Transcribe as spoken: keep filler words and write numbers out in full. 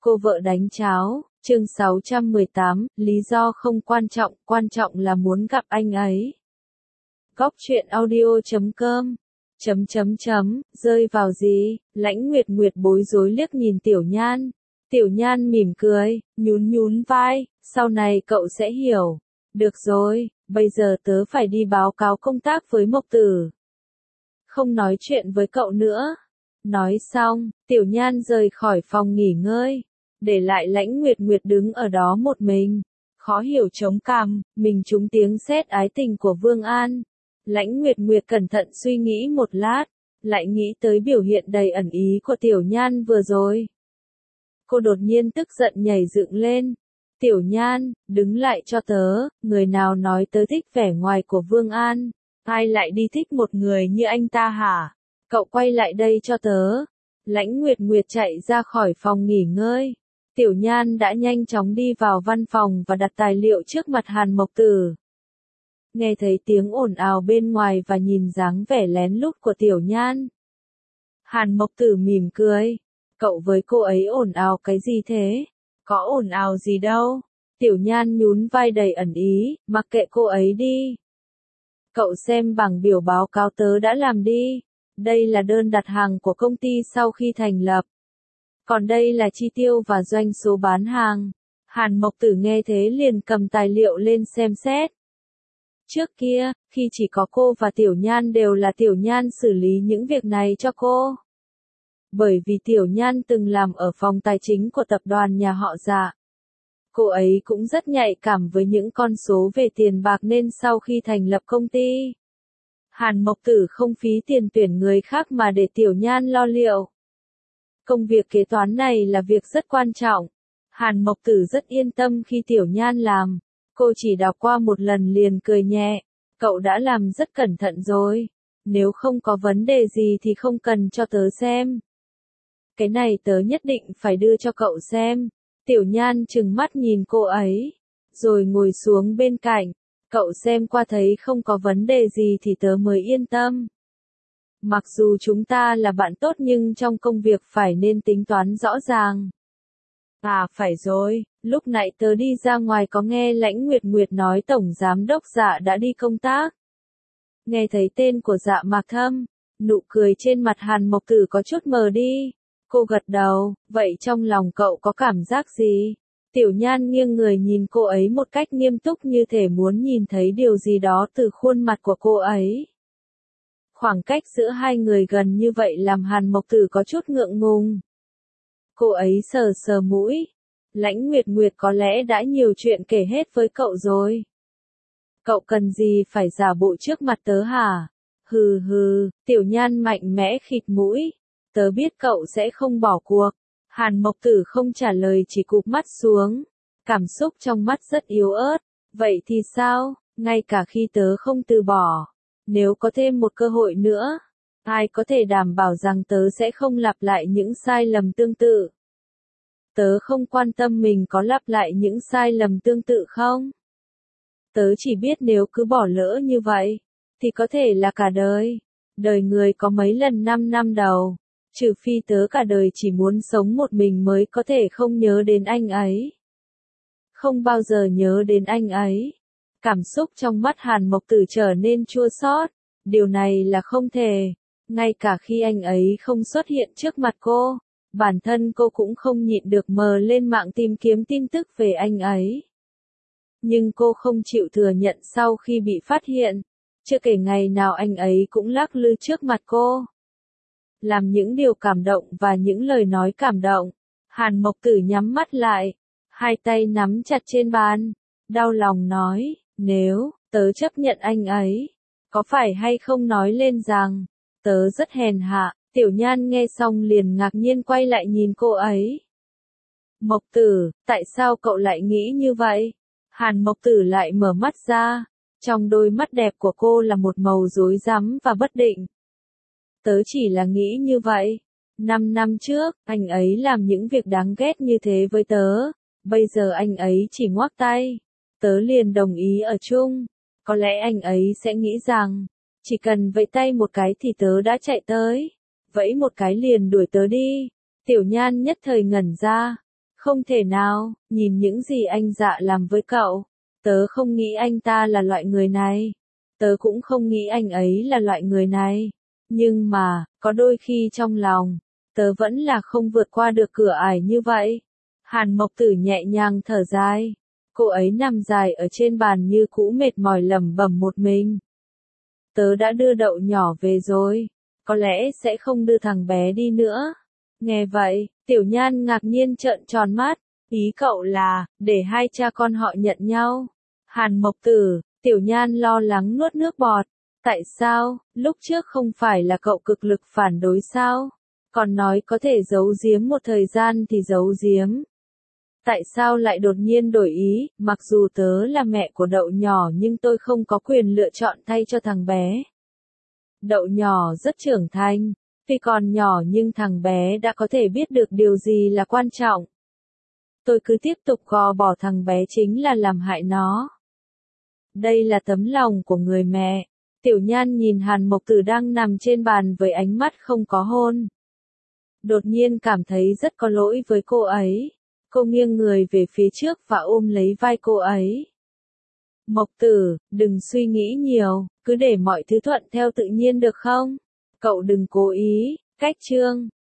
Cô vợ đánh cháo, chương sáu trăm mười tám, lý do không quan trọng, quan trọng là muốn gặp anh ấy. Góc truyện audio chấm com, chấm chấm chấm, rơi vào gì, Lãnh Nguyệt Nguyệt bối rối liếc nhìn Tiểu Nhan. Tiểu Nhan mỉm cười, nhún nhún vai, sau này cậu sẽ hiểu. Được rồi, bây giờ tớ phải đi báo cáo công tác với Mộc Tử. Không nói chuyện với cậu nữa. Nói xong, Tiểu Nhan rời khỏi phòng nghỉ ngơi, để lại Lãnh Nguyệt Nguyệt đứng ở đó một mình. Khó hiểu chống cằm, mình trúng tiếng sét ái tình của Vương An. Lãnh Nguyệt Nguyệt cẩn thận suy nghĩ một lát, lại nghĩ tới biểu hiện đầy ẩn ý của Tiểu Nhan vừa rồi. Cô đột nhiên tức giận nhảy dựng lên. Tiểu Nhan, đứng lại cho tớ, người nào nói tớ thích vẻ ngoài của Vương An? Ai lại đi thích một người như anh ta hả? Cậu quay lại đây cho tớ. Lãnh Nguyệt Nguyệt chạy ra khỏi phòng nghỉ ngơi. Tiểu Nhan đã nhanh chóng đi vào văn phòng và đặt tài liệu trước mặt Hàn Mộc Tử. Nghe thấy tiếng ồn ào bên ngoài và nhìn dáng vẻ lén lút của Tiểu Nhan, Hàn Mộc Tử mỉm cười. Cậu với cô ấy ồn ào cái gì thế? Có ồn ào gì đâu. Tiểu Nhan nhún vai đầy ẩn ý, mặc kệ cô ấy đi. Cậu xem bảng biểu báo cáo tớ đã làm đi. Đây là đơn đặt hàng của công ty sau khi thành lập. Còn đây là chi tiêu và doanh số bán hàng. Hàn Mộc Tử nghe thế liền cầm tài liệu lên xem xét. Trước kia, khi chỉ có cô và Tiểu Nhan đều là Tiểu Nhan xử lý những việc này cho cô. Bởi vì Tiểu Nhan từng làm ở phòng tài chính của tập đoàn nhà họ Dạ. Cô ấy cũng rất nhạy cảm với những con số về tiền bạc nên sau khi thành lập công ty, Hàn Mộc Tử không phí tiền tuyển người khác mà để Tiểu Nhan lo liệu. Công việc kế toán này là việc rất quan trọng. Hàn Mộc Tử rất yên tâm khi Tiểu Nhan làm. Cô chỉ đọc qua một lần liền cười nhẹ. Cậu đã làm rất cẩn thận rồi. Nếu không có vấn đề gì thì không cần cho tớ xem. Cái này tớ nhất định phải đưa cho cậu xem. Tiểu Nhan trừng mắt nhìn cô ấy, rồi ngồi xuống bên cạnh. Cậu xem qua thấy không có vấn đề gì thì tớ mới yên tâm. Mặc dù chúng ta là bạn tốt nhưng trong công việc phải nên tính toán rõ ràng. À phải rồi, lúc nãy tớ đi ra ngoài có nghe Lãnh Nguyệt Nguyệt nói Tổng Giám Đốc Dạ đã đi công tác. Nghe thấy tên của Dạ Mạc Thâm, nụ cười trên mặt Hàn Mộc Tử có chút mờ đi. Cô gật đầu, vậy trong lòng cậu có cảm giác gì? Tiểu Nhan nghiêng người nhìn cô ấy một cách nghiêm túc như thể muốn nhìn thấy điều gì đó từ khuôn mặt của cô ấy. Khoảng cách giữa hai người gần như vậy làm Hàn Mộc Tử có chút ngượng ngùng. Cô ấy sờ sờ mũi. Lãnh Nguyệt Nguyệt có lẽ đã nhiều chuyện kể hết với cậu rồi. Cậu cần gì phải giả bộ trước mặt tớ hả? Hừ hừ, Tiểu Nhan mạnh mẽ khịt mũi. Tớ biết cậu sẽ không bỏ cuộc. Hàn Mộc Tử không trả lời chỉ cụp mắt xuống. Cảm xúc trong mắt rất yếu ớt. Vậy thì sao, ngay cả khi tớ không từ bỏ, nếu có thêm một cơ hội nữa, ai có thể đảm bảo rằng tớ sẽ không lặp lại những sai lầm tương tự? Tớ không quan tâm mình có lặp lại những sai lầm tương tự không. Tớ chỉ biết nếu cứ bỏ lỡ như vậy, thì có thể là cả đời. Đời người có mấy lần năm năm đầu. Trừ phi tớ cả đời chỉ muốn sống một mình mới có thể không nhớ đến anh ấy. Không bao giờ nhớ đến anh ấy. Cảm xúc trong mắt Hàn Mộc Tử trở nên chua xót. Điều này là không thể. Ngay cả khi anh ấy không xuất hiện trước mặt cô, bản thân cô cũng không nhịn được mò lên mạng tìm kiếm tin tức về anh ấy. Nhưng cô không chịu thừa nhận sau khi bị phát hiện. Chưa kể ngày nào anh ấy cũng lắc lư trước mặt cô. Làm những điều cảm động và những lời nói cảm động. Hàn Mộc Tử nhắm mắt lại, hai tay nắm chặt trên bàn, đau lòng nói, nếu tớ chấp nhận anh ấy, có phải hay không nói lên rằng tớ rất hèn hạ? Tiểu Nhan nghe xong liền ngạc nhiên quay lại nhìn cô ấy. Mộc Tử, tại sao cậu lại nghĩ như vậy? Hàn Mộc Tử lại mở mắt ra, trong đôi mắt đẹp của cô là một màu rối rắm và bất định. Tớ chỉ là nghĩ như vậy. Năm năm trước, anh ấy làm những việc đáng ghét như thế với tớ. Bây giờ anh ấy chỉ ngoắc tay. Tớ liền đồng ý ở chung. Có lẽ anh ấy sẽ nghĩ rằng, chỉ cần vẫy tay một cái thì tớ đã chạy tới. Vẫy một cái liền đuổi tớ đi. Tiểu Nhan nhất thời ngẩn ra. Không thể nào, nhìn những gì anh Dạ làm với cậu. Tớ không nghĩ anh ta là loại người này. Tớ cũng không nghĩ anh ấy là loại người này. Nhưng mà, có đôi khi trong lòng, tớ vẫn là không vượt qua được cửa ải như vậy. Hàn Mộc Tử nhẹ nhàng thở dài. Cô ấy nằm dài ở trên bàn như cũ mệt mỏi lẩm bẩm một mình. Tớ đã đưa Đậu nhỏ về rồi. Có lẽ sẽ không đưa thằng bé đi nữa. Nghe vậy, Tiểu Nhan ngạc nhiên trợn tròn mắt. Ý cậu là, để hai cha con họ nhận nhau. Hàn Mộc Tử, Tiểu Nhan lo lắng nuốt nước bọt. Tại sao, lúc trước không phải là cậu cực lực phản đối sao? Còn nói có thể giấu giếm một thời gian thì giấu giếm. Tại sao lại đột nhiên đổi ý, mặc dù tớ là mẹ của Đậu nhỏ nhưng tôi không có quyền lựa chọn thay cho thằng bé. Đậu nhỏ rất trưởng thành, tuy còn nhỏ nhưng thằng bé đã có thể biết được điều gì là quan trọng. Tôi cứ tiếp tục gò bỏ thằng bé chính là làm hại nó. Đây là tấm lòng của người mẹ. Tiểu Nhan nhìn Hàn Mộc Tử đang nằm trên bàn với ánh mắt không có hôn. Đột nhiên cảm thấy rất có lỗi với cô ấy. Cô nghiêng người về phía trước và ôm lấy vai cô ấy. Mộc Tử, đừng suy nghĩ nhiều, cứ để mọi thứ thuận theo tự nhiên được không? Cậu đừng cố ý, cách chương.